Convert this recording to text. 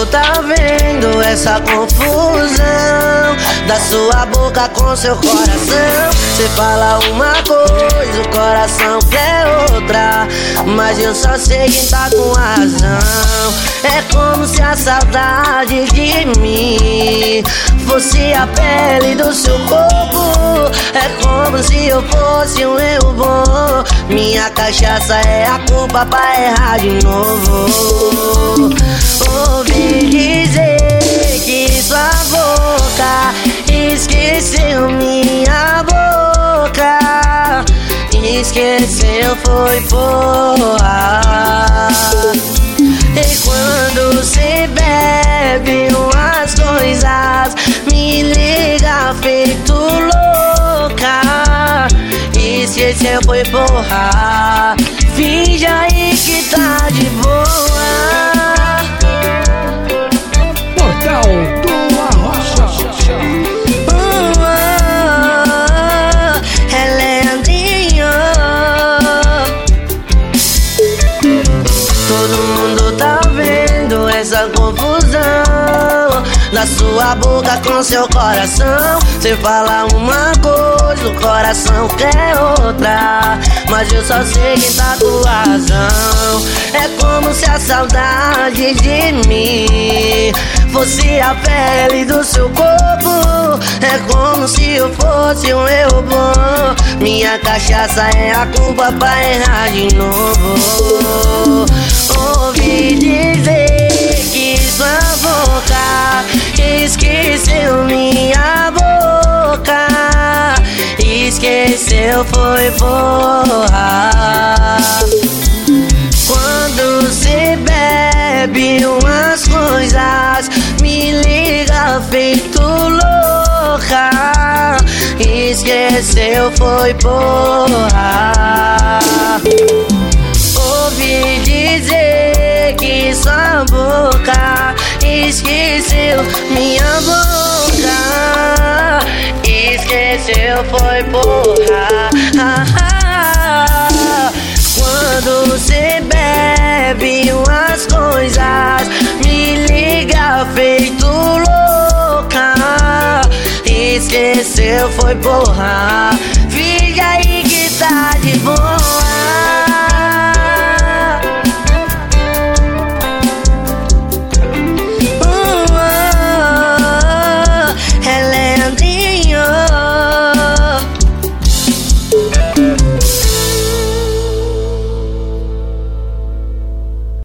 mundo tá vendo essa confusão da sua boca com seu coração. Cê fala uma coisa, o coração quer outra, mas eu só sei quem tá com razão. É como se a saudade de mim fosse a pele do seu corpo. É como se eu fosse um eu bom. Minha cachaça é a culpa pra errar de novo. Ouvi dizer que sua boca esqueceu minha boca. Esqueceu foi porra. E quando cê bebe umas coisas, me liga feito louca. Esqueceu foi porra. Finge aí que tá de boa. Portal do Arrocha. É Leandrinho. Todo mundo tá vendo essa confusão da sua boca com seu coração. Cê fala uma coisa, o coração quer outra, mas eu só sei quem tá com razão. É como se a saudade de mim fosse a pele do seu corpo. É como se eu fosse um eu bom. Minha cachaça é a culpa pra errar de novo. Ouvi dizer que sua boca esqueceu minha boca. Esqueceu foi porra. Quando cê bebe umas coisas, me liga feito louca. Esqueceu foi porra. Ouvi dizer que sua boca esqueceu minha boca. Esqueceu foi porra. Quando cê bebe umas coisas, me liga feito louca. Esqueceu foi porra.